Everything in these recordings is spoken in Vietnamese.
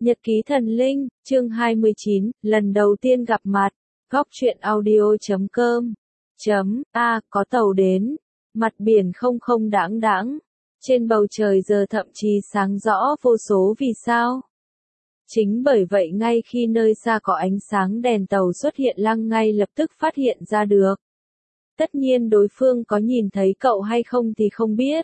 Nhật ký thần linh, chương 29, lần đầu tiên gặp mặt, góc truyện audio.com. Có tàu đến, mặt biển không không đãng đãng, trên bầu trời giờ thậm chí sáng rõ vô số vì sao. Chính bởi vậy ngay khi nơi xa có ánh sáng đèn tàu xuất hiện, Lăng ngay lập tức phát hiện ra được. Tất nhiên đối phương có nhìn thấy cậu hay không thì không biết.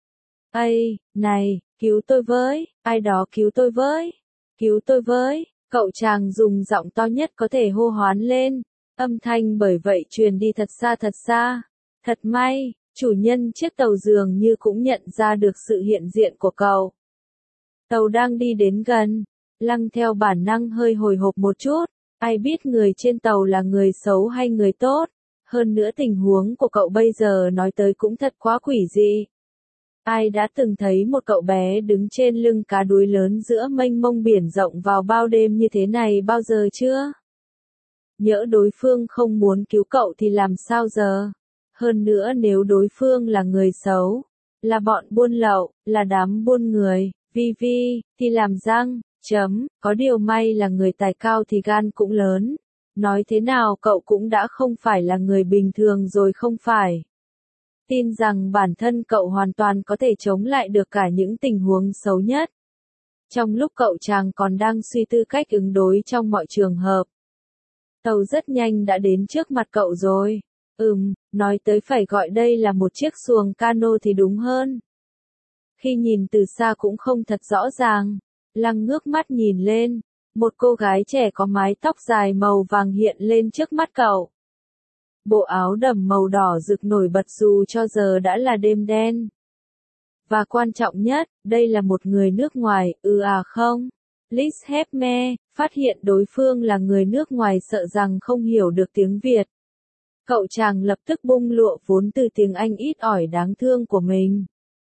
Ây, này, cứu tôi với, ai đó cứu tôi với. Cứu tôi với, cậu chàng dùng giọng to nhất có thể hô hoán lên, âm thanh bởi vậy truyền đi thật xa thật xa. Thật may, chủ nhân chiếc tàu dường như cũng nhận ra được sự hiện diện của cậu. Tàu đang đi đến gần, Lăng theo bản năng hơi hồi hộp một chút, ai biết người trên tàu là người xấu hay người tốt, hơn nữa tình huống của cậu bây giờ nói tới cũng thật quá quỷ dị. Ai đã từng thấy một cậu bé đứng trên lưng cá đuối lớn giữa mênh mông biển rộng vào bao đêm như thế này bao giờ chưa? Nhỡ đối phương không muốn cứu cậu thì làm sao giờ? Hơn nữa nếu đối phương là người xấu, là bọn buôn lậu, là đám buôn người, thì làm răng, có điều may là người tài cao thì gan cũng lớn. Nói thế nào cậu cũng đã không phải là người bình thường rồi không phải. Tin rằng bản thân cậu hoàn toàn có thể chống lại được cả những tình huống xấu nhất. Trong lúc cậu chàng còn đang suy tư cách ứng đối trong mọi trường hợp, tàu rất nhanh đã đến trước mặt cậu rồi. Nói tới phải gọi đây là một chiếc xuồng cano thì đúng hơn. Khi nhìn từ xa cũng không thật rõ ràng, Lăng ngước mắt nhìn lên, một cô gái trẻ có mái tóc dài màu vàng hiện lên trước mắt cậu. Bộ áo đầm màu đỏ rực nổi bật dù cho giờ đã là đêm đen. Và quan trọng nhất, đây là một người nước ngoài, không? Liz Hepme, phát hiện đối phương là người nước ngoài sợ rằng không hiểu được tiếng Việt. Cậu chàng lập tức bung lụa vốn từ tiếng Anh ít ỏi đáng thương của mình.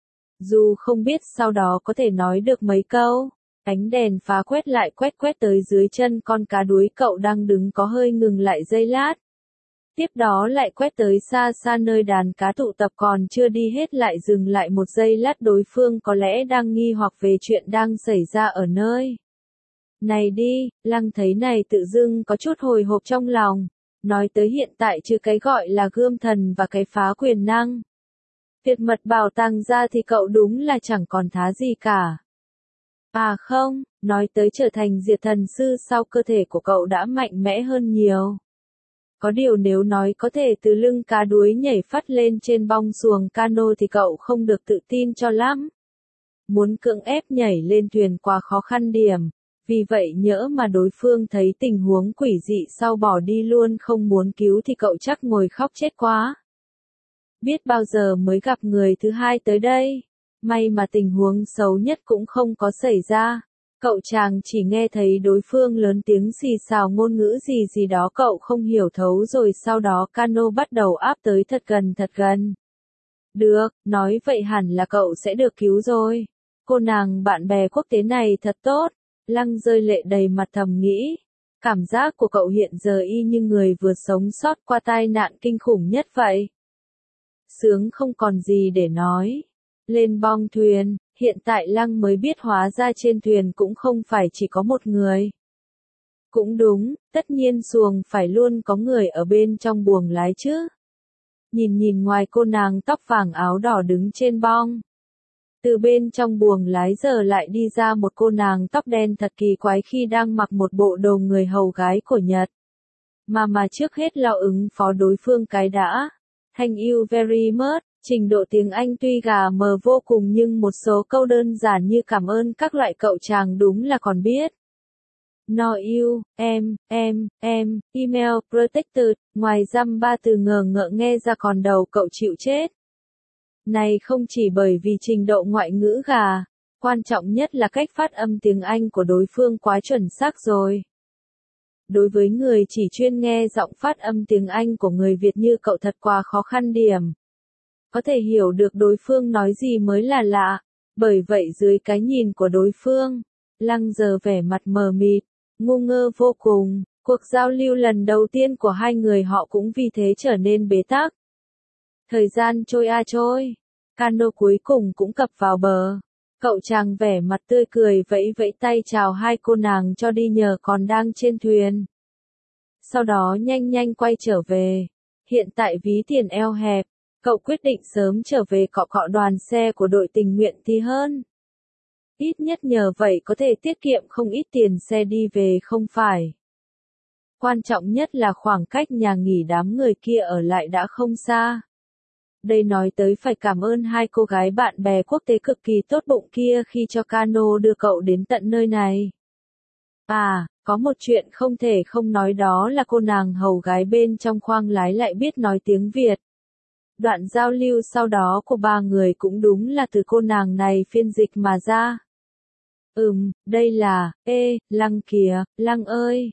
Dù không biết sau đó có thể nói được mấy câu, ánh đèn phá quét lại quét tới dưới chân con cá đuối cậu đang đứng có hơi ngừng lại giây lát. Tiếp đó lại quét tới xa xa nơi đàn cá tụ tập còn chưa đi hết lại dừng lại một giây lát, đối phương có lẽ đang nghi hoặc về chuyện đang xảy ra ở nơi này đi. Lăng thấy này tự dưng có chút hồi hộp trong lòng. Nói tới hiện tại trừ cái gọi là gươm thần và cái phá quyền năng tuyệt mật bảo tàng ra thì cậu đúng là chẳng còn thá gì cả. Không, nói tới trở thành diệt thần sư sau cơ thể của cậu đã mạnh mẽ hơn nhiều. Có điều nếu nói có thể từ lưng cá đuối nhảy phát lên trên bong xuồng cano thì cậu không được tự tin cho lắm. Muốn cưỡng ép nhảy lên thuyền quá khó khăn điểm, vì vậy nhỡ mà đối phương thấy tình huống quỷ dị sau bỏ đi luôn không muốn cứu thì cậu chắc ngồi khóc chết quá. Biết bao giờ mới gặp người thứ hai tới đây, may mà tình huống xấu nhất cũng không có xảy ra. Cậu chàng chỉ nghe thấy đối phương lớn tiếng xì xào ngôn ngữ gì đó cậu không hiểu thấu, rồi sau đó cano bắt đầu áp tới thật gần. Được, nói vậy hẳn là cậu sẽ được cứu rồi. Cô nàng bạn bè quốc tế này thật tốt. Lăng rơi lệ đầy mặt thầm nghĩ. Cảm giác của cậu hiện giờ y như người vừa sống sót qua tai nạn kinh khủng nhất vậy. Sướng không còn gì để nói. Lên bong thuyền, hiện tại Lăng mới biết hóa ra trên thuyền cũng không phải chỉ có một người. Cũng đúng, tất nhiên xuồng phải luôn có người ở bên trong buồng lái chứ. Nhìn ngoài cô nàng tóc vàng áo đỏ đứng trên bong. Từ bên trong buồng lái giờ lại đi ra một cô nàng tóc đen thật kỳ quái khi đang mặc một bộ đồ người hầu gái của Nhật. Mà trước hết lo ứng phó đối phương cái đã. Thank you very much. Trình độ tiếng Anh tuy gà mờ vô cùng nhưng một số câu đơn giản như cảm ơn các loại cậu chàng đúng là còn biết. No you, em, email protected, ngoài dăm ba từ ngờ ngợ nghe ra còn đầu cậu chịu chết. Này không chỉ bởi vì trình độ ngoại ngữ gà, quan trọng nhất là cách phát âm tiếng Anh của đối phương quá chuẩn xác rồi. Đối với người chỉ chuyên nghe giọng phát âm tiếng Anh của người Việt như cậu thật quá khó khăn điểm. Có thể hiểu được đối phương nói gì mới là lạ, bởi vậy dưới cái nhìn của đối phương, Lăng giờ vẻ mặt mờ mịt, ngu ngơ vô cùng, cuộc giao lưu lần đầu tiên của hai người họ cũng vì thế trở nên bế tắc. Thời gian trôi trôi, cano cuối cùng cũng cập vào bờ. Cậu chàng vẻ mặt tươi cười vẫy vẫy tay chào hai cô nàng cho đi nhờ còn đang trên thuyền. Sau đó nhanh nhanh quay trở về. Hiện tại ví tiền eo hẹp, cậu quyết định sớm trở về cọ cọ đoàn xe của đội tình nguyện thì hơn. Ít nhất nhờ vậy có thể tiết kiệm không ít tiền xe đi về không phải. Quan trọng nhất là khoảng cách nhà nghỉ đám người kia ở lại đã không xa. Đây nói tới phải cảm ơn hai cô gái bạn bè quốc tế cực kỳ tốt bụng kia khi cho cano đưa cậu đến tận nơi này. À, có một chuyện không thể không nói đó là cô nàng hầu gái bên trong khoang lái lại biết nói tiếng Việt. Đoạn giao lưu sau đó của ba người cũng đúng là từ cô nàng này phiên dịch mà ra. Đây là, Lăng kìa, Lăng ơi,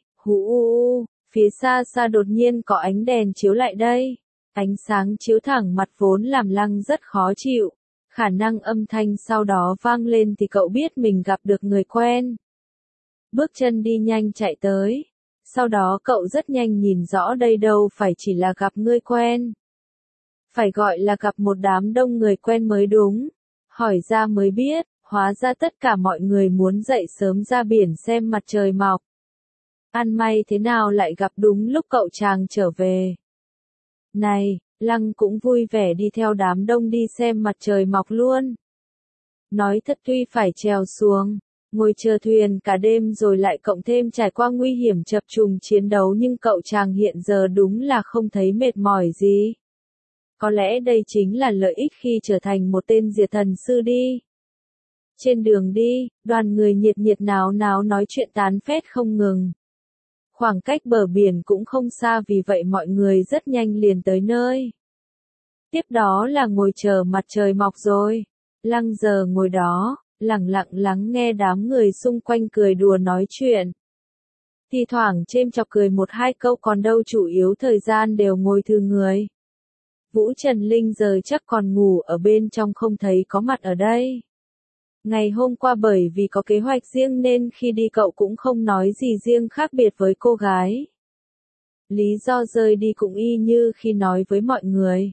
phía xa xa đột nhiên có ánh đèn chiếu lại đây. Ánh sáng chiếu thẳng mặt vốn làm Lăng rất khó chịu. Khả năng âm thanh sau đó vang lên thì cậu biết mình gặp được người quen. Bước chân đi nhanh chạy tới. Sau đó cậu rất nhanh nhìn rõ đây đâu phải chỉ là gặp người quen. Phải gọi là gặp một đám đông người quen mới đúng. Hỏi ra mới biết, hóa ra tất cả mọi người muốn dậy sớm ra biển xem mặt trời mọc. Ăn may thế nào lại gặp đúng lúc cậu chàng trở về. Này, Lăng cũng vui vẻ đi theo đám đông đi xem mặt trời mọc luôn. Nói thật tuy phải trèo xuồng, ngồi chờ thuyền cả đêm rồi lại cộng thêm trải qua nguy hiểm chập trùng chiến đấu nhưng cậu chàng hiện giờ đúng là không thấy mệt mỏi gì. Có lẽ đây chính là lợi ích khi trở thành một tên diệt thần sư đi. Trên đường đi, đoàn người nhiệt nhiệt náo náo nói chuyện tán phét không ngừng. Khoảng cách bờ biển cũng không xa vì vậy mọi người rất nhanh liền tới nơi. Tiếp đó là ngồi chờ mặt trời mọc rồi. Lăng giờ ngồi đó, lặng lặng lắng nghe đám người xung quanh cười đùa nói chuyện. Thi thoảng chêm chọc cười một hai câu còn đâu chủ yếu thời gian đều ngồi thư người. Vũ Trần Linh giờ chắc còn ngủ ở bên trong không thấy có mặt ở đây. Ngày hôm qua bởi vì có kế hoạch riêng nên khi đi cậu cũng không nói gì riêng khác biệt với cô gái. Lý do rời đi cũng y như khi nói với mọi người.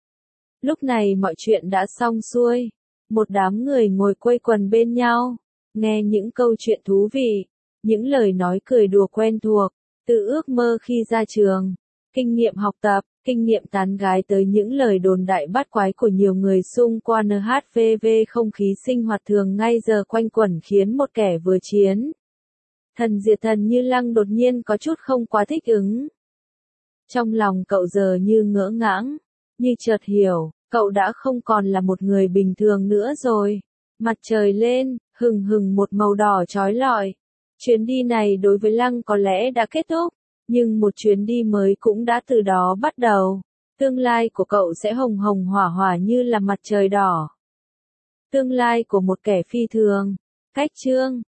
Lúc này mọi chuyện đã xong xuôi. Một đám người ngồi quây quần bên nhau, nghe những câu chuyện thú vị, những lời nói cười đùa quen thuộc, từ ước mơ khi ra trường, kinh nghiệm học tập, kinh nghiệm tán gái tới những lời đồn đại bắt quái của nhiều người xung quanh NHVV không khí sinh hoạt thường ngay giờ quanh quẩn khiến một kẻ vừa chiến. Thần diệt thần như Lăng đột nhiên có chút không quá thích ứng. Trong lòng cậu giờ như ngỡ ngãng, như chợt hiểu, cậu đã không còn là một người bình thường nữa rồi. Mặt trời lên, hừng hừng một màu đỏ chói lọi. Chuyến đi này đối với Lăng có lẽ đã kết thúc. Nhưng một chuyến đi mới cũng đã từ đó bắt đầu. Tương lai của cậu sẽ hồng hồng hỏa hỏa như là mặt trời đỏ. Tương lai của một kẻ phi thường. Cách chương